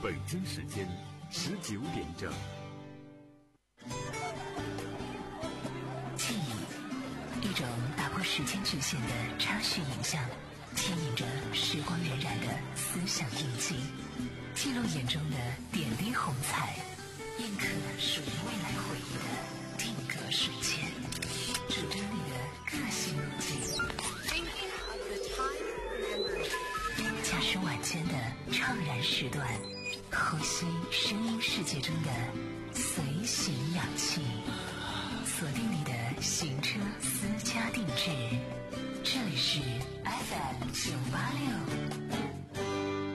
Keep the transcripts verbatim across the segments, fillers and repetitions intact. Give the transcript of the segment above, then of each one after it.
北京时间十九点整。 记忆，一种打破时间局限的插叙影像，牵引着时光荏苒的思想印记，记录眼中的点滴红彩，印刻属于未来回忆的定格瞬间，主张你的个性路径。驾驶晚间的怅然时段，呼吸声音世界中的随行氧气，锁定你的行车私家定制。这里是 F M 九八六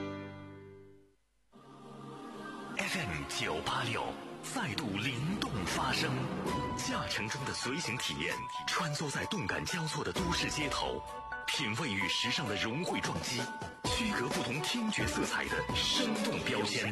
F M 九八六再度灵动发声，驾乘中的随行体验，穿梭在动感交错的都市街头，品味与时尚的融汇撞击，区隔不同听觉色彩的生动标签，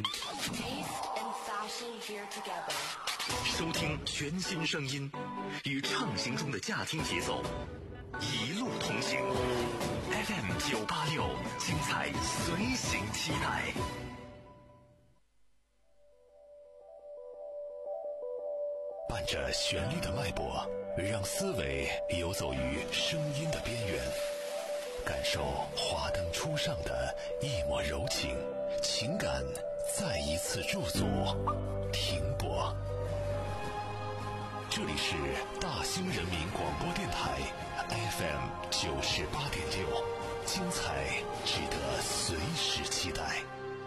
收听全新声音，与畅行中的驾听节奏一路同行。 F M 九八六，精彩随行期待。伴着旋律的脉搏，让思维游走于声音的边缘，感受华灯初上的一抹柔情，情感再一次驻足停泊。这里是大兴人民广播电台 F M 九十八点六，精彩值得随时期待。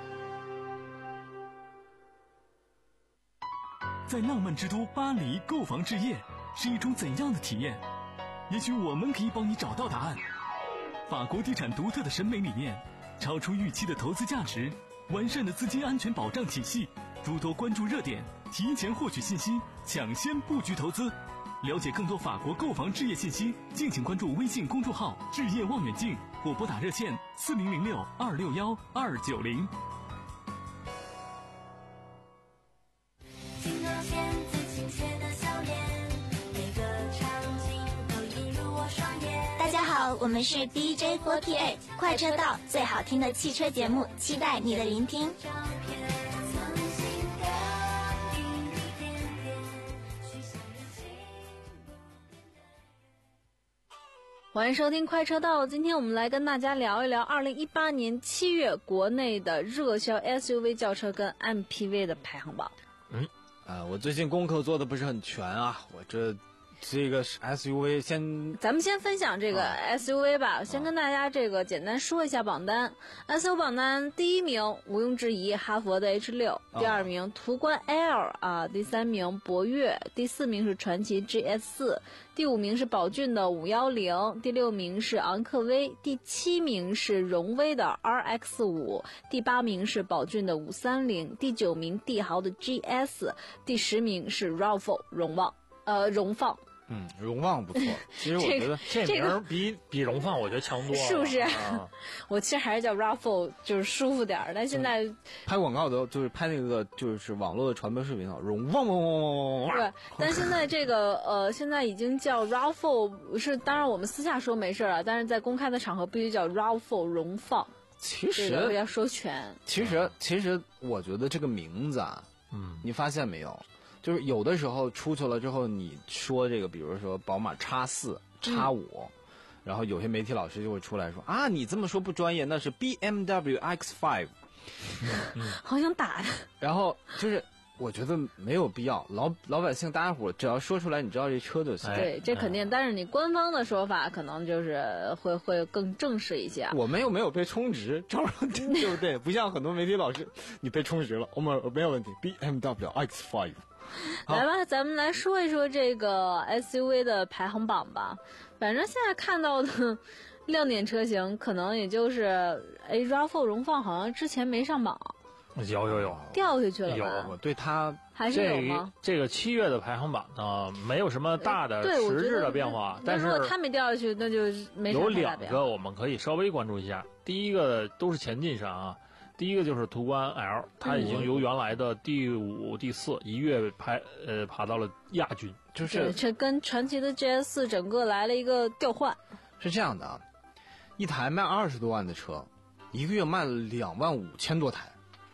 在浪漫之都巴黎购房置业是一种怎样的体验？也许我们可以帮你找到答案。法国地产独特的审美理念，超出预期的投资价值，完善的资金安全保障体系，诸多关注热点，提前获取信息，抢先布局投资。了解更多法国购房置业信息，敬请关注微信公众号置业望远镜，或拨打热线四零零六二六幺二九零。 大家好，我们是 D J 四八 快车道，最好听的汽车节目，期待你的聆听。 欢迎收听快车道，今天我们来跟大家聊一聊二零一八年七月国内的热销 S U V 轿车跟 M P V 的排行榜。 嗯，啊，我最近功课做的不是很全啊，我这这个 S U V 先， 咱们先分享这个 S U V 吧，啊、先跟大家这个简单说一下榜单。啊、S U V 榜单第一名毋庸置疑哈佛的 H 六， 第二名途观 L 啊，第三名博越，第四名是传祺 G S 四，第五名是宝骏的五一零，第六名是昂科威，第七名是荣威的 R X 五， 第八名是宝骏的五三零，第九名帝豪的 G S， 第十名是 R A V 荣放，呃，荣放。 嗯，荣放不错。其实我觉得这名儿比、这个、比荣放我觉得强多了， 是不是？ 啊、 我其实还是叫 R A V 就是舒服点儿，但现在、嗯、 拍广告的就是拍那个就是网络的传播视频啊，荣放汪汪汪汪。 对，但现在这个呃，现在已经叫 R A V 是，当然我们私下说没事了，但是在公开的场合必须叫 R A V 荣放。 其实、 这个、要说全。 其实其实我觉得这个名字啊，嗯，你发现没有？就是有的时候出去了之后，你说这个，比如说宝马 X 四、X 五、嗯，然后有些媒体老师就会出来说啊，你这么说不专业，那是 B M W X 五， 嗯、好想打他。 然后就是我觉得没有必要，老老百姓大家伙只要说出来，你知道这车就行。 对，这肯定，但是你官方的说法可能就是会会更正式一些。 我们又没有被充值，照样对不对？不像很多媒体老师，你被充值了，我们没有问题。B M W X 五。 来吧，咱们来说一说这个 S U V 的排行榜吧。反正现在看到的亮点车型，可能也就是哎 R A V 荣放好像之前没上榜， 有有有掉下去了吧？ 有，我对它还是有吗？ 这个七月的排行榜呢，没有什么大的实质的变化，但是如果它没掉下去，那就没啥有两个我们可以稍微关注一下。第一个都是前进上啊。第一个就是途观 L， 它已经由原来的第五、第四一跃排呃爬到了亚军， 就是这跟传祺的 G S 四整个来了一个调换。 是这样的啊，一台卖二十多万的车，一个月卖了两万五千多台，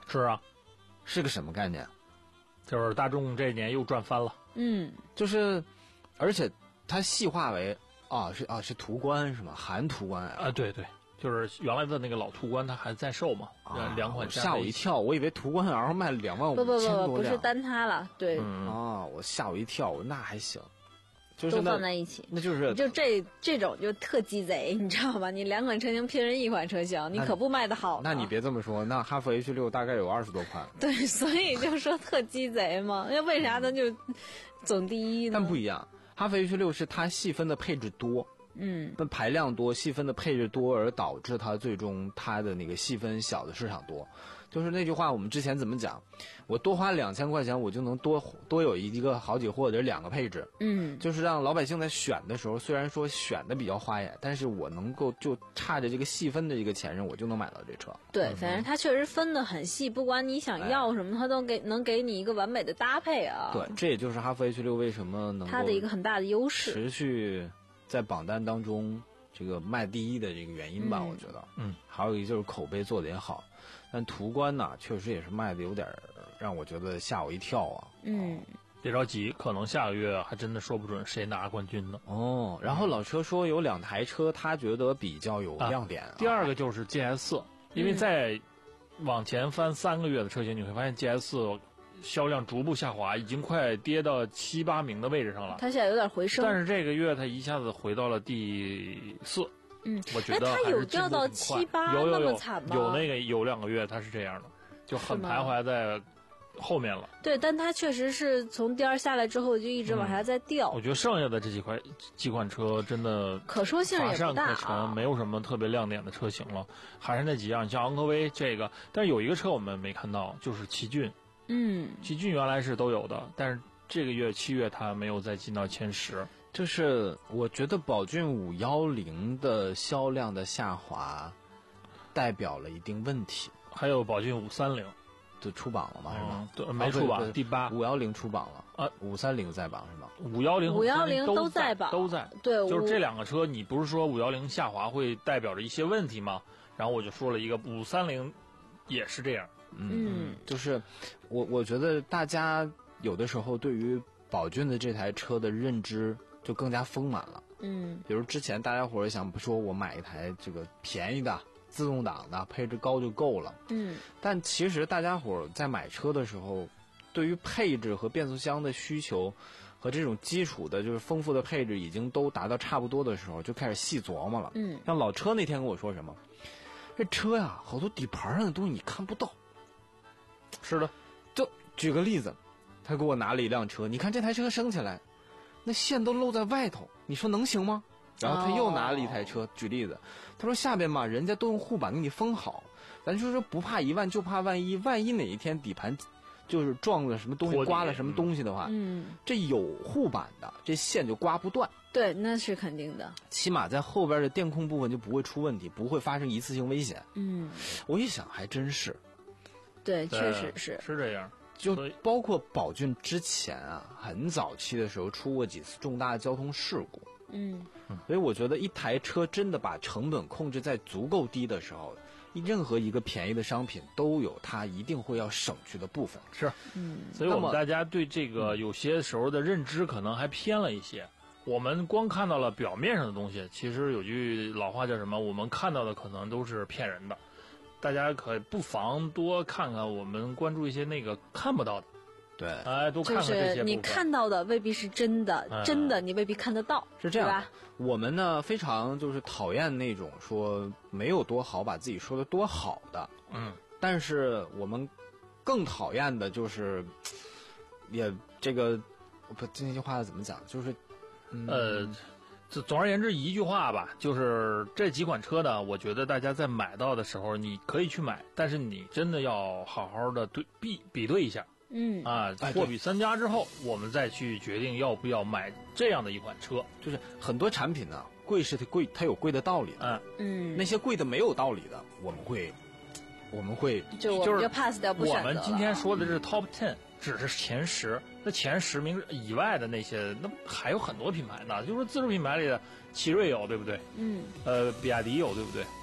是啊， 是个什么概念？ 就是大众这年又赚翻了。 嗯， 就是，而且它细化为啊是啊是途观是吗？韩途观啊，对对，就是原来的那个老途观它还在售嘛， 啊、 两款吓我一跳，我以为途观 L 卖两万五千多辆。不不不，不是单它了，对。 嗯啊，我吓我一跳，那还行。就是都放在一起， 那就是就这这种就特鸡贼，你知道吧？你两款车型拼成一款车型，你可不卖得好。 那你别这么说，那哈弗 H 六大概有二十多款。 对，所以就说特鸡贼嘛。那为啥咱就总第一呢？ 但不一样，哈弗 H 六是它细分的配置多， 嗯， 那排量多，细分的配置多，而导致它最终它的那个细分小的市场多。就是那句话，我们之前怎么讲？我多花两千块钱，我就能多多有一个好几或者两个配置。 嗯， 就是让老百姓在选的时候，虽然说选的比较花眼，但是我能够就差着这个细分的这个钱上，我就能买到这车。 对，反正它确实分得很细，不管你想要什么，它都给能给你一个完美的搭配啊。 对，这也就是哈弗 H 六为什么能够它的一个很大的优势， 持续在榜单当中这个卖第一的这个原因吧， 嗯、 我觉得。 嗯， 还有一个就是口碑做得也好。但途观呢，确实也是卖的有点让我觉得吓我一跳啊。 嗯， 别着急，可能下个月还真的说不准谁拿冠军呢。 哦，然后老车说有两台车，他觉得比较有亮点。啊啊、第二个就是 G S 四，因为在往前翻三个月的车型，你会发现 G S 四销量逐步下滑，已经快跌到七八名的位置上了。 它现在有点回升， 但是这个月它一下子回到了第四。 嗯， 我觉得它有掉到七八那么惨吗？ 有那个有两个月它是这样的，就很徘徊在后面了。 对，但它确实是从第二下来之后就一直往下在掉。 嗯、我觉得剩下的这几款几款车真的可说性也不大、啊， 乏善可陈，没有什么特别亮点的车型了，还是那几样，像昂科威这个，但是有一个车我们没看到，就是奇骏。 嗯， 奇骏原来是都有的，但是这个月七月它没有再进到前十。 就是我觉得宝骏五一零的销量的下滑，代表了一定问题。 还有宝骏五三零， 就出榜了吗？是吗？ 对，没出榜，第八。 五一零出榜了啊，五三零在榜是吗？ 五一零、 五一零都在榜， 都在。 对， 就是这两个车，你不是说五一零下滑会代表着一些问题吗？然后我就说了一个五三零，也是这样。 嗯，就是我我觉得大家有的时候对于宝骏的这台车的认知就更加丰满了。 嗯， 比如之前大家伙儿想说我买一台这个便宜的自动挡的，配置高就够了。 嗯， 但其实大家伙儿在买车的时候，对于配置和变速箱的需求和这种基础的就是丰富的配置已经都达到差不多的时候，就开始细琢磨了。 嗯， 像老车那天跟我说什么，这车呀好多底盘上的东西你看不到。 是的， 就举个例子，他给我拿了一辆车，你看这台车升起来，那线都露在外头，你说能行吗？然后他又拿了一台车，哦、举例子，他说下边嘛，人家都用护板给你封好，咱就说不怕一万就怕万一，万一哪一天底盘就是撞了什么东西，刮了什么东西的话， 嗯， 这有护板的，这线就刮不断。 对，那是肯定的。 起码在后边的电控部分就不会出问题，不会发生一次性危险。 嗯， 我一想还真是。 对，确实是是这样。 就包括宝骏之前啊，很早期的时候出过几次重大的交通事故。 嗯， 所以我觉得一台车真的把成本控制在足够低的时候，任何一个便宜的商品都有它一定会要省去的部分。 是， 嗯， 所以我们大家对这个有些时候的认知可能还偏了一些。我们光看到了表面上的东西，其实有句老话叫什么？我们看到的可能都是骗人的。大家可不妨多看看，我们关注一些那个看不到的。 对， 哎，多看看这些部分。 就是你看到的未必是真的， 嗯、 真的你未必看得到， 是这样吧？ 我们呢非常就是讨厌那种说没有多好，把自己说的多好的。 嗯， 但是我们更讨厌的就是，也这个不这句话怎么讲？就是，嗯、 呃。总而言之一句话吧，就是这几款车呢，我觉得大家在买到的时候你可以去买，但是你真的要好好的对比比对一下， 嗯啊，货比三家之后，我们再去决定要不要买这样的一款车。 就是很多产品呢，贵是它贵，它有贵的道理的， 嗯， 那些贵的没有道理的，我们会我们会就我们就 pass 掉不选择了。 我们今天说的是 top ten。只是前十，那前十名以外的那些，那还有很多品牌呢。就是自主品牌里的奇瑞有，对不对？ 嗯。 呃，比亚迪有，对不对？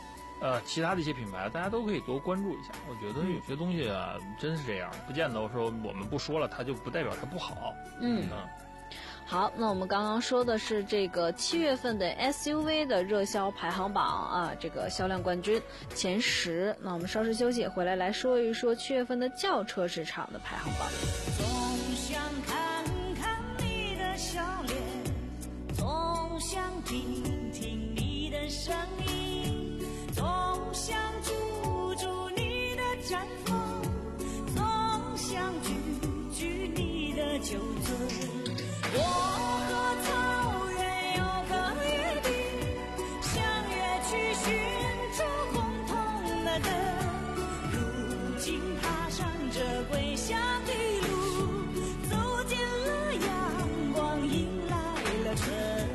呃其他的一些品牌，大家都可以多关注一下。我觉得有些东西啊，真是这样，不见得说我们不说了，它就不代表它不好。 嗯。 嗯好，那我们刚刚说的是这个七月份的 S U V 的热销排行榜啊，这个销量冠军前十。那我们稍事休息，回来来说一说七月份的轿车市场的排行榜。 总想看看你的笑脸，总想听听你的声音，总想住住你的绽放，总想举举你的酒樽。我和草原有个约定，相约去寻找共同的根。如今踏上这归乡的路，走进了阳光，迎来了春。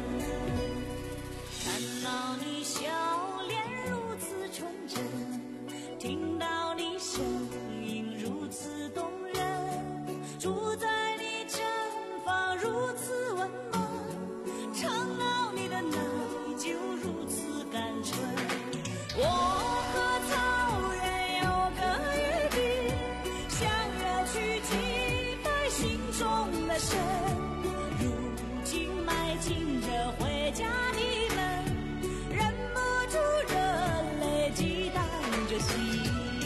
看到你笑脸如此纯真，听到你声音如此动人，住在你身方如此温暖，尝到你的奶酒如此甘醇。我和草原有个约定，相约去击败心中的神。如今迈进这回家的门，忍不住热泪激荡着心。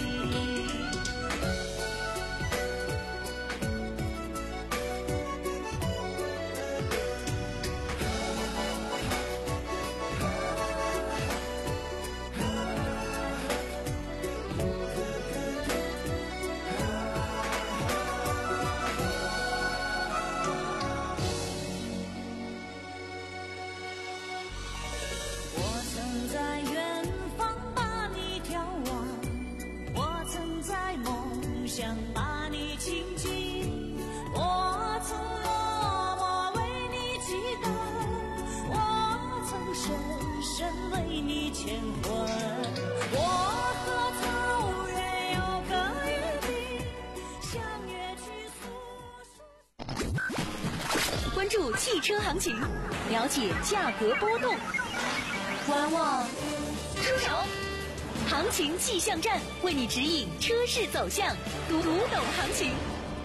想把你亲近，我曾默默为你祈祷，我曾深深为你牵魂。我和草原有个约定，相约去诉说。 关注汽车行情，了解价格波动，观望出手。行情气象站为你指引车市走向，读懂行情。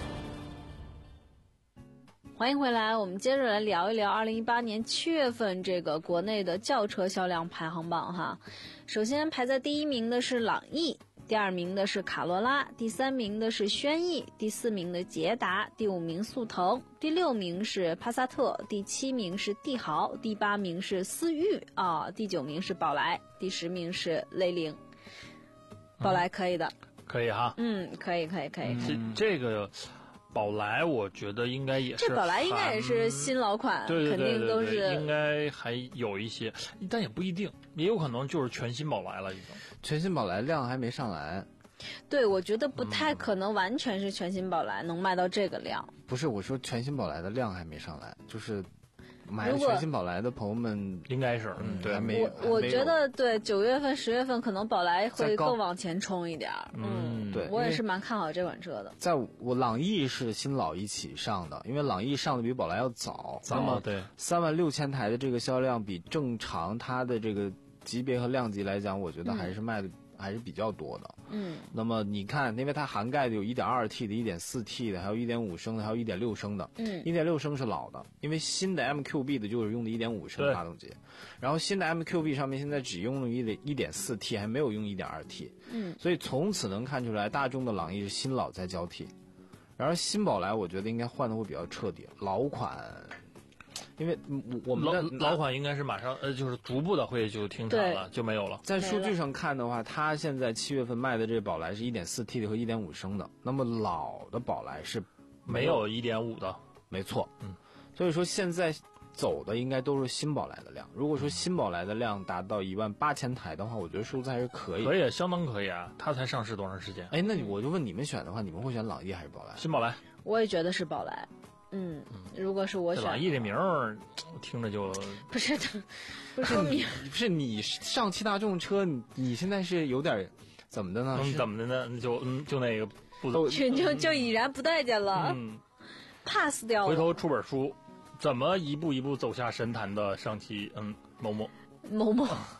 欢迎回来，我们接着来聊一聊二零一八年七月份这个国内的轿车销量排行榜哈。首先排在第一名的是朗逸，第二名的是卡罗拉，第三名的是轩逸，第四名的捷达，第五名速腾，第六名是帕萨特，第七名是帝豪，第八名是思域啊，第九名是宝来，第十名是雷凌。宝来可以的， 可以哈， 嗯，可以，可以，可以。 嗯、这这个宝来，我觉得应该也是， 这宝来应该也是新老款， 对对对对对， 肯定都是应该还有一些，但也不一定，也有可能就是全新宝来了已经。 全新宝来量还没上来。 对，我觉得不太可能完全是全新宝来、嗯、能卖到这个量。 不是，我说全新宝来的量还没上来，就是买全新宝来的朋友们应该是，嗯，对， 没有。 我我觉得对九月份、十月份可能宝来会更往前冲一点。 嗯，对， 我也是蛮看好这款车的。 在我朗逸是新老一起上的，因为朗逸上的比宝来要早， 早嘛，对， 三万六千台的这个销量比正常它的这个级别和量级来讲，我觉得还是卖的。嗯还是比较多的， 嗯， 那么你看，因为它涵盖的有 一点二 T 的、一点四 T 的，还有 一点五 升的，还有 一点六 升的， 嗯一点六 升是老的，因为新的 M Q B 的就是用的 一点五 升发动机，然后新的 M Q B 上面现在只用了 一点四 T， 还没有用 一点二 T， 嗯， 所以从此能看出来，大众的朗逸是新老在交替，然而新宝来我觉得应该换的会比较彻底，老款。因为我们的老老款应该是马上呃，就是逐步的会就停产了，就没有了。 在数据上看的话，它现在七月份卖的这宝来是 一点四 T 的和 一点五 升的，那么老的宝来是没有 一点五 的， 没错。 嗯， 所以说现在走的应该都是新宝来的量。如果说新宝来的量达到一万八千台的话，我觉得数字还是可以， 可以，相当可以啊。它才上市多长时间？ 哎，那我就问你们选的话，你们会选朗逸还是宝来？ 新宝来， 我也觉得是宝来。嗯，如果是我选， 朗逸这名儿听着就不是的，不是你，不是你上汽大众车，你你现在是有点怎么的呢？ 嗯，怎么的呢？就嗯，就那个不走， 就就就已然不待见了， 嗯 ，pass 掉了。 回头出本书，怎么一步一步走下神坛的上汽嗯某某某某。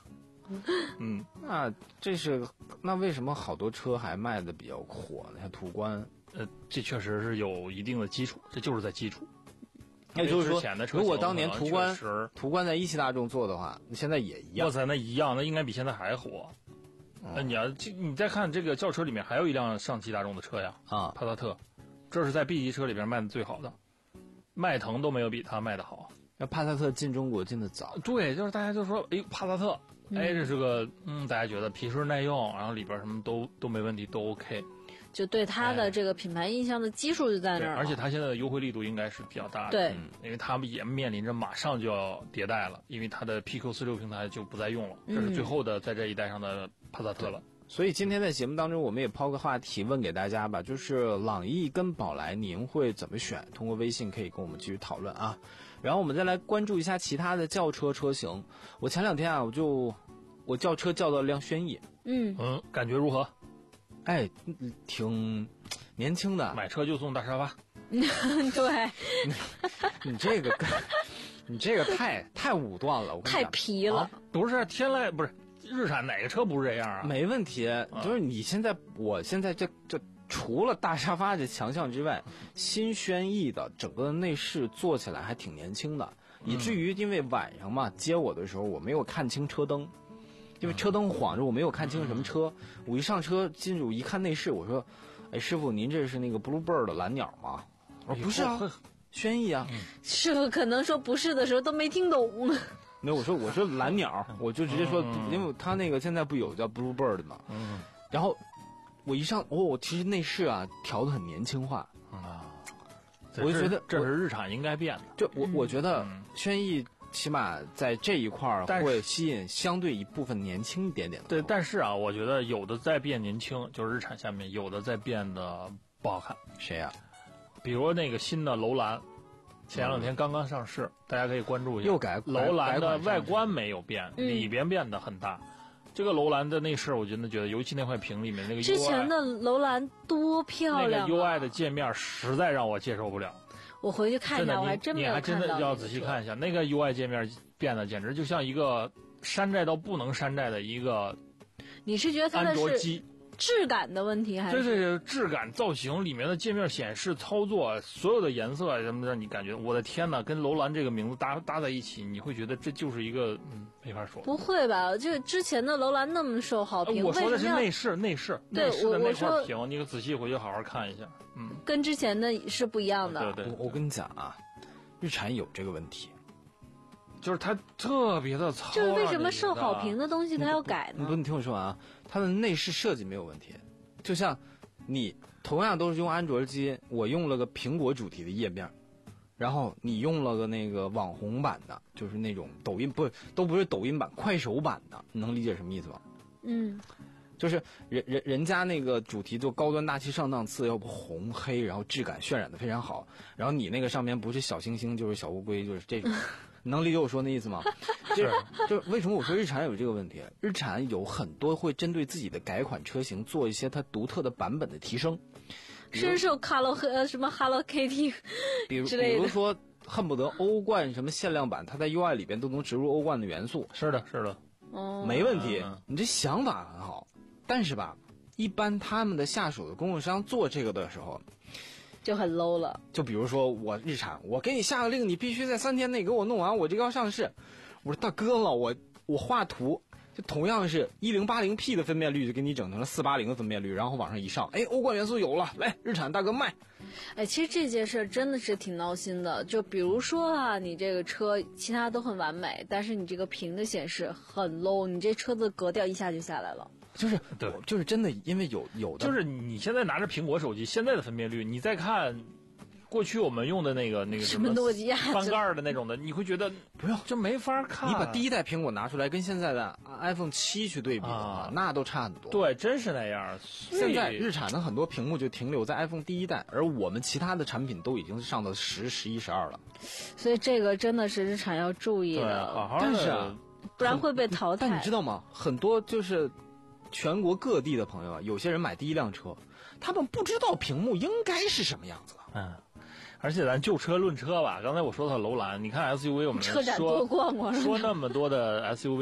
嗯， 那这是那为什么好多车还卖的比较火呢？像途观， 呃，这确实是有一定的基础，这就是在基础。 也就是说，如果当年途观途观在一汽大众做的话，现在也一样。 哇塞，那一样，那应该比现在还火。那、嗯、你要你再看这个轿车里面还有一辆上汽大众的车呀， 啊， 帕萨特，这是在 B 级车里边卖的最好的，迈腾都没有比它卖的好。 那帕萨特进中国进的早， 对，就是大家就说，哎，帕萨特，哎，这是个，嗯，大家觉得皮实耐用，然后里边什么都都没问题，都 OK。 就对它的这个品牌印象的基数就在那儿、 哎，而且它现在的优惠力度应该是比较大的， 对、 嗯，因为他们也面临着马上就要迭代了，因为它的 P Q 四六平台就不再用了，这是最后的在这一代上的帕萨特了。 嗯、所以今天在节目当中，我们也抛个话题问给大家吧，就是朗逸跟宝来您会怎么选？通过微信可以跟我们继续讨论啊。然后我们再来关注一下其他的轿车车型。我前两天啊，我就我叫车叫到辆轩逸， 嗯嗯，感觉如何？ 哎，挺年轻的， 买车就送大沙发。 对， 你, 你这个，你这个太太武断了，我跟你太皮了、 啊。不是天籁，不是日产哪个车不是这样啊？ 没问题，就是你现在，我现在这这除了大沙发这强项之外，新轩逸的整个的内饰做起来还挺年轻的，以至于因为晚上嘛接我的时候，我没有看清车灯。因为车灯晃着，我没有看清什么车。我一上车进入一看内饰，我说：“哎，师傅，您这是那个 Bluebird 的蓝鸟吗？”我说：“不是啊，轩逸啊。” 师傅可能说不是的时候都没听懂。 没有，我说我说蓝鸟，我就直接说，因为他那个现在不有叫 Bluebird 嘛。 嗯。 然后我一上，哦，其实内饰啊调得很年轻化啊， 我就觉得这是日产应该变的。 就我我觉得轩逸。起码在这一块儿会吸引相对一部分年轻一点点的。 对，但是啊，我觉得有的在变年轻，就是日产下面有的在变得不好看。 谁呀、啊？ 比如那个新的楼兰，前两天刚刚上市，嗯、大家可以关注一下。 又改楼兰的外观没有变，嗯、里边变得很大。这个楼兰的内饰，我真的觉得，尤其那块屏里面那个 U I， 之前的楼兰多漂亮、啊， 那个 U I 的界面实在让我接受不了。 我回去看一下，我还真没有看到。 你还真的要仔细看一下，那个 U I 界面变得简直就像一个山寨到不能山寨的一个。 你是觉得它的是质感的问题，还是？ 对对对，质感、造型里面的界面显示、操作，所有的颜色什么让你感觉，我的天哪，跟楼兰这个名字搭搭在一起，你会觉得这就是一个嗯，没法说。 不会吧？就之前的楼兰那么受好评， 我说的是内饰，内饰， 对， 内饰的那块屏， 你仔细回去好好看一下。嗯， 跟之前的是不一样的。 对对， 我我跟你讲啊，日产有这个问题， 就是它特别的糙。 就是为什么受好评的东西它要改呢？ 不，你听我说完啊，它的内饰设计没有问题，就像你同样都是用安卓机，我用了个苹果主题的页面，然后你用了个那个网红版的，就是那种抖音不都不是抖音版，快手版的，你能理解什么意思吗？ 嗯。 就是人人人家那个主题就高端大气上档次，要不红黑，然后质感渲染的非常好。然后你那个上面不是小星星就是小乌龟，就是这种，你能理解我说那意思吗？就是就是为什么我说日产有这个问题？日产有很多会针对自己的改款车型做一些它独特的版本的提升， 深受 Hello 和什么 Hello Kitty 比如比如说恨不得欧冠什么限量版，它在 U I 里边都能植入欧冠的元素。 是的，是的， 哦， 没问题，你这想法很好。但是吧，一般他们的下属的供应商做这个的时候， 就很 low 了。 就比如说我日产，我给你下个令，你必须在三天内给我弄完，我这个要上市。我说大哥了，我我画图，就同样是一零八零 P 的分辨率，就给你整成了四八零的分辨率，然后往上一上，哎，欧冠元素有了，来日产大哥卖。 哎，其实这件事真的是挺闹心的。就比如说啊，你这个车其他都很完美，但是你这个屏的显示很 low， 你这车子格调一下就下来了。 就是对， 就是真的，因为有有的， 就是你现在拿着苹果手机，现在的分辨率，你再看过去我们用的那个那个什么诺基亚翻盖的那种的，你会觉得不用， 就没法看。 你把第一代苹果拿出来跟现在的 iPhone 七去对比的话，啊、那都差很多。 对，真是那样。 现在日产的很多屏幕就停留在 iPhone 第一代，而我们其他的产品都已经上到十、十一、十二了。 所以这个真的是日产要注意的， 好好的但是啊， 不然会被淘汰。 但你知道吗？很多就是全国各地的朋友啊，有些人买第一辆车，他们不知道屏幕应该是什么样子的。 嗯。而且咱就车论车吧，刚才我说到楼兰，你看 S U V 我们车展多逛逛， 说那么多的 S U V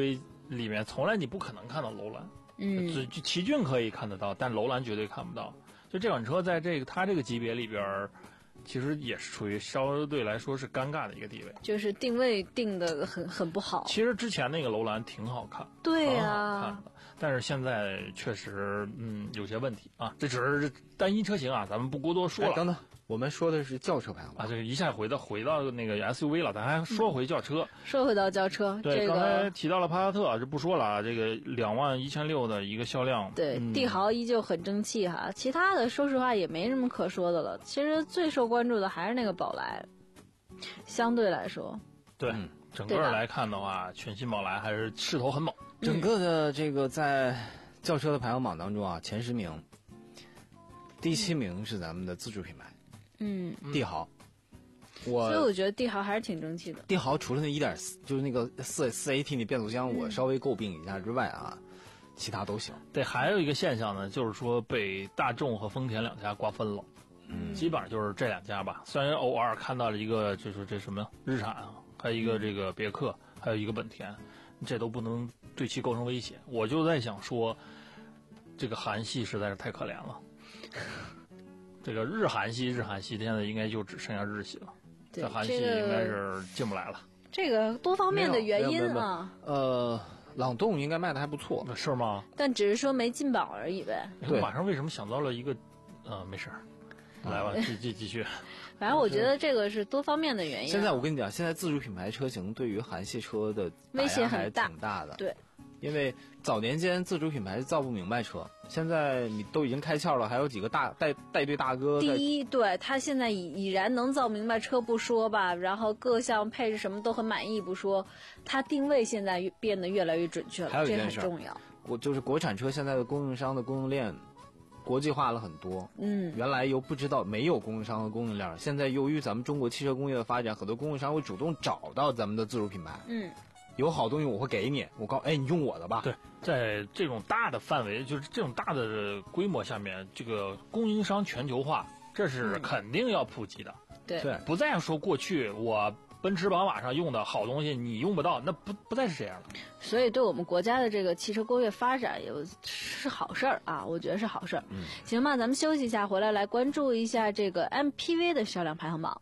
里面从来你不可能看到楼兰， 嗯， 就就奇骏可以看得到，但楼兰绝对看不到。就这款车在这个它这个级别里边，其实也是处于相对来说是尴尬的一个地位， 就是定位定的很很不好。 其实之前那个楼兰挺好看， 对呀、 啊，看的，但是现在确实嗯有些问题啊。这只是单一车型啊，咱们不过多说了。 哎、等等，我们说的是轿车排行榜啊，这一下回到回到那个 S U V 了，咱还说回轿车。 嗯、说回到轿车， 对， 这个、 刚才提到了帕萨特，就不说了啊。这个两万一千六的一个销量， 对， 嗯、 帝豪依旧很争气哈。其他的说实话也没什么可说的了。其实最受关注的还是那个宝来，相对来说， 对，嗯、整个来看的话，全新宝来还是势头很猛。 整个的这个在轿车的排行榜当中啊，前十名，第七名是咱们的自主品牌， 嗯， 帝豪。我所以我觉得帝豪还是挺争气的。 帝豪除了那一点四，就是那个四四 A T 那变速箱，我稍微诟病一下之外啊，其他都行。 对，还有一个现象呢，就是说被大众和丰田两家瓜分了。 嗯， 基本上就是这两家吧。虽然偶尔看到了一个，就是这什么日产啊，还有一个这个别克，还有一个本田，这都不能对其构成威胁。我就在想说，这个韩系实在是太可怜了。这个日韩系，日韩系现在应该就只剩下日系了，在韩系应该是进不来了。 这个多方面的原因啊。 呃，朗动应该卖的还不错， 是吗？ 但只是说没进榜而已呗。 对，马上为什么想到了一个，呃，没事儿。来吧，继继继续。 反正我觉得这个是多方面的原因、啊。 现在我跟你讲，现在自主品牌车型对于韩系车的威胁很大，挺大的。 对， 因为早年间自主品牌造不明白车，现在你都已经开窍了，还有几个大带带队大哥。 第一，对他现在已已然能造明白车不说吧，然后各项配置什么都很满意不说，他定位现在变得越来越准确了， 还有一件事这很重要。 国就是国产车现在的供应商的供应链国际化了很多， 嗯， 原来又不知道没有供应商和供应链，现在由于咱们中国汽车工业的发展，很多供应商会主动找到咱们的自主品牌， 嗯， 有好东西我会给你，我告哎你用我的吧。 对，在这种大的范围，就是这种大的规模下面，这个供应商全球化，这是肯定要普及的。 嗯、对对， 不再说过去我奔驰宝马上用的好东西你用不到，那不不再是这样了。 所以对我们国家的这个汽车工业发展也是好事儿啊，我觉得是好事儿。 嗯， 行吧，咱们休息一下，回来来关注一下这个 M P V 的销量排行榜。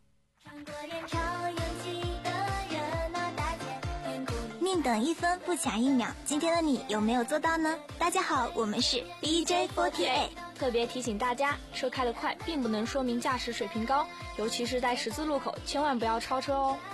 宁等一分不抢一秒，今天的你有没有做到呢？大家好，我们是 D J 四十八。 特别提醒大家，车开得快并不能说明驾驶水平高，尤其是在十字路口，千万不要超车哦。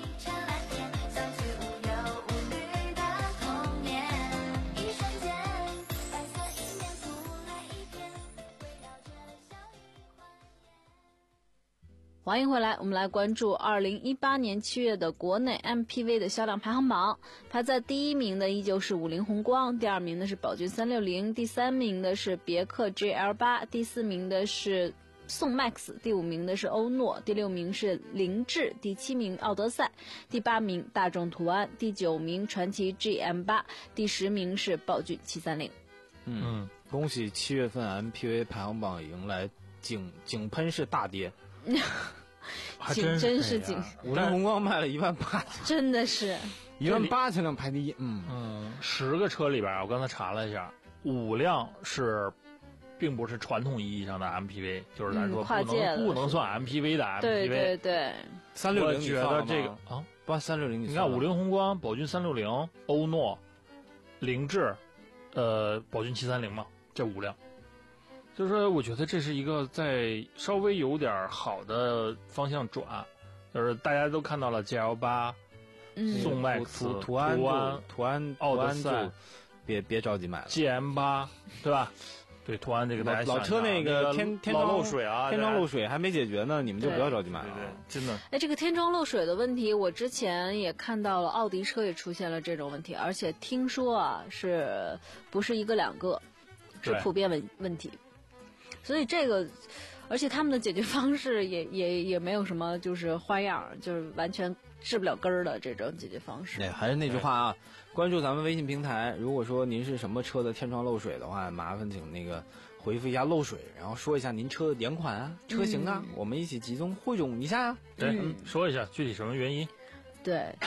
欢迎回来，我们来关注二零一八年七月的国内 M P V 的销量排行榜。排在第一名的依旧是五菱宏光，第二名的是宝骏三六零，第三名的是别克 G L 八，第四名的是宋 MAX， 第五名的是欧诺，第六名是凌志，第七名奥德赛，第八名大众途安，第九名传祺 G M 八，第十名是宝骏七三零。 嗯嗯，恭喜七月份 M P V 排行榜迎来井井喷式大跌。 井真是井， 五菱宏光卖了一万八， 真的是一万八才能排第一。嗯嗯，十个车里边，我刚才查了一下，五辆是，并不是传统意义上的 M P V， 就是咱说不能、嗯、不能算 M P V 的 M P V。 对对对， 三六零，我觉得这个啊， 不三六零， 你看五菱宏光、宝骏三六零、欧诺、凌志，呃，宝骏七三零嘛，这五辆。就是说，我觉得这是一个在稍微有点好的方向转，就是大家都看到了 G L 八、宋 MAX、 途安、 途安、 途安、 奥德赛， 别别着急买了。 G M 八，对吧？对，途安这个大家老车那个天天窗漏水啊， 天窗漏水还没解决呢，你们就不要着急买了。 对对，真的。 哎，这个天窗漏水的问题，我之前也看到了，奥迪车也出现了这种问题，而且听说啊，是不是一个两个，是普遍问问题。所以这个，而且他们的解决方式也也也没有什么就是花样，就是完全治不了根儿的这种解决方式。 对，还是那句话啊，关注咱们微信平台。如果说您是什么车的天窗漏水的话，麻烦请那个回复一下漏水，然后说一下您车的点款啊、车型啊，嗯、我们一起集中汇总一下啊。 对、嗯，说一下具体什么原因。 对。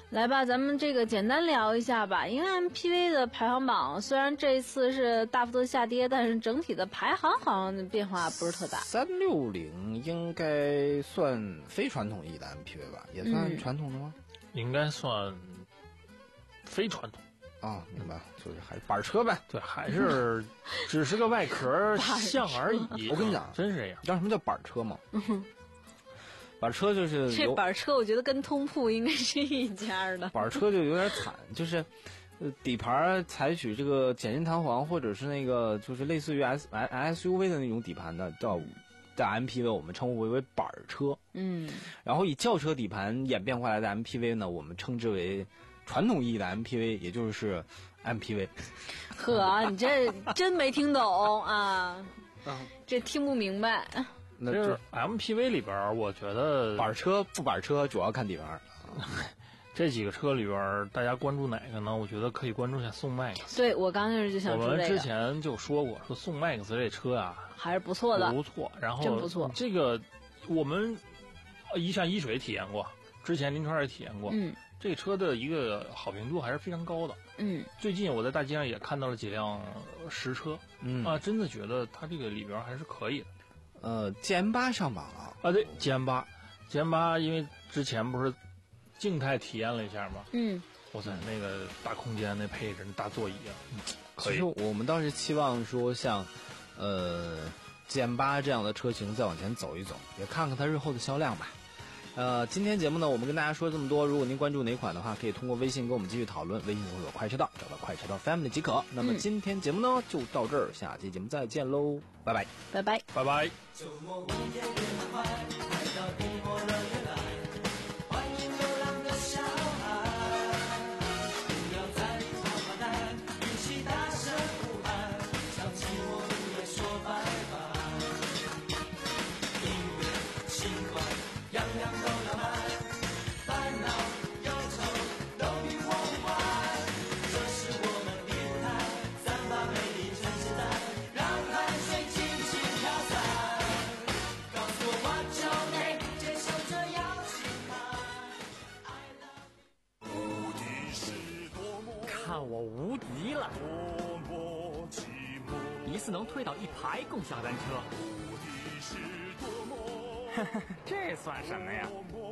来吧，咱们这个简单聊一下吧。因为 M P V 的排行榜虽然这一次是大幅度下跌，但是整体的排行好像变化不是特大。 三六零应该算非传统意义的 M P V 吧？也算传统的吗？ 嗯、应该算非传统。 啊、哦，明白，就是还是板车呗。 对，还是只是个外壳像而已。 我跟你讲， 真是这样。 你知道什么叫板车吗？板车就是这板车，我觉得跟通铺应该是一家的。 板车就有点惨，就是呃底盘采取这个减震弹簧，或者是那个就是类似于 S S U V 的那种底盘的，叫在 M P V 我们称呼为板车。 嗯， 然后以轿车底盘演变过来的 M P V 呢，我们称之为传统意义的 M P V， 也就是 M P V。 呵，你这真没听懂啊！这听不明白。 那就是 M P V 里边，我觉得板车不板车主要看底盘。 这几个车里边，大家关注哪个呢？我觉得可以关注一下宋 MAX。 对，我刚才就想说这个。 我们之前就说过，说宋 MAX 这车啊， 还是不错的， 不错。然后真不错。 这个我们一山一水体验过，之前临川也体验过。 嗯。 这个车的一个好评度还是非常高的。 嗯。 最近我在大街上也看到了几辆实车。 嗯。 啊，真的觉得它这个里边还是可以的。 呃 ，G M 八上榜了啊！对 ，G M 八，G M 八，因为之前不是静态体验了一下吗？ 嗯， 哇塞，那个大空间、那配置、那大座椅啊， 其实我们倒是期望说像，呃 ，G M 八这样的车型再往前走一走，也看看它日后的销量吧。呃，今天节目呢，我们跟大家说这么多。如果您关注哪款的话，可以通过微信跟我们继续讨论。微信搜索快车道，找到快车道 Family 即可。那么今天节目呢就到这儿，下期节目再见喽，拜拜， 拜拜， 拜拜。 周末午夜越快，来到地末热越来，欢迎流浪的小孩，不要再逃跑难，一起大声呼喊，向寂寞午夜说拜拜。音乐、情怀，样样都浪漫，烦恼、忧愁都与我无关。这是我们的舞台，散发美丽真实在，让汗水尽情飘散。告诉我 What's your name， 接受这邀请函。无敌是多么， 看我无敌了！ 多么寂寞， 一次能推倒一排共享单车。 无敌是多么。 这算什么呀？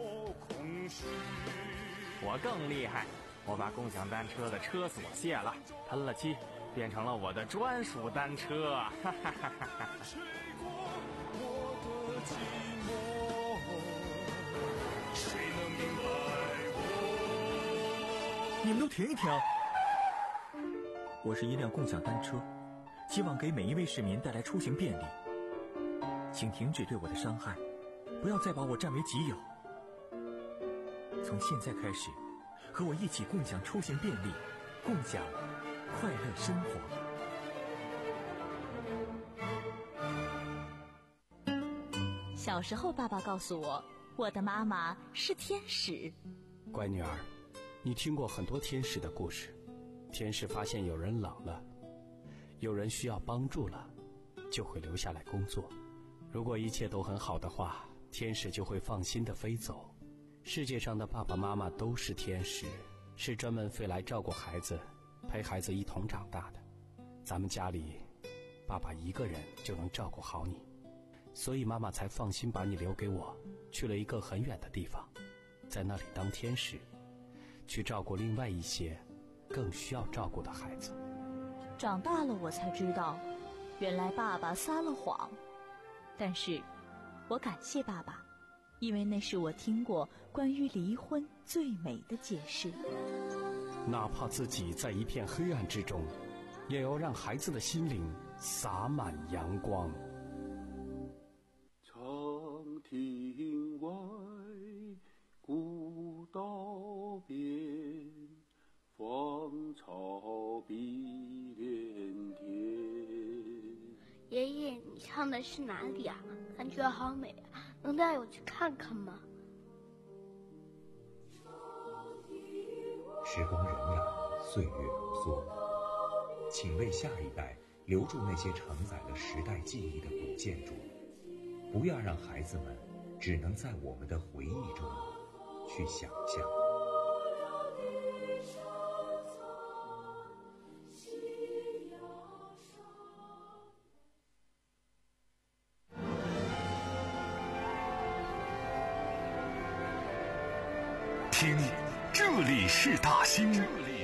我更厉害，我把共享单车的车锁卸了，喷了漆，变成了我的专属单车。哈哈哈哈哈！ 你们都停一停！我是一辆共享单车，希望给每一位市民带来出行便利。请停止对我的伤害，不要再把我占为己有。从现在开始，和我一起共享出行便利，共享快乐生活。 小时候，爸爸告诉我，我的妈妈是天使。 乖女儿，你听过很多天使的故事。天使发现有人老了，有人需要帮助了，就会留下来工作。如果一切都很好的话，天使就会放心地飞走。世界上的爸爸妈妈都是天使，是专门飞来照顾孩子，陪孩子一同长大的。咱们家里，爸爸一个人就能照顾好你，所以妈妈才放心把你留给我，去了一个很远的地方，在那里当天使，去照顾另外一些更需要照顾的孩子。 长大了我才知道，原来爸爸撒了谎。但是我感谢爸爸，因为那是我听过关于离婚最美的解释。 哪怕自己在一片黑暗之中，也要让孩子的心灵洒满阳光。 长亭外，古道边，芳草碧连天。 爷爷，你唱的是哪里啊？感觉好美啊，能带我去看看吗？ 时光荏苒，岁月如梭，请为下一代留住那些承载了时代记忆的古建筑，不要让孩子们只能在我们的回忆中去想象。 听，这里是大兴。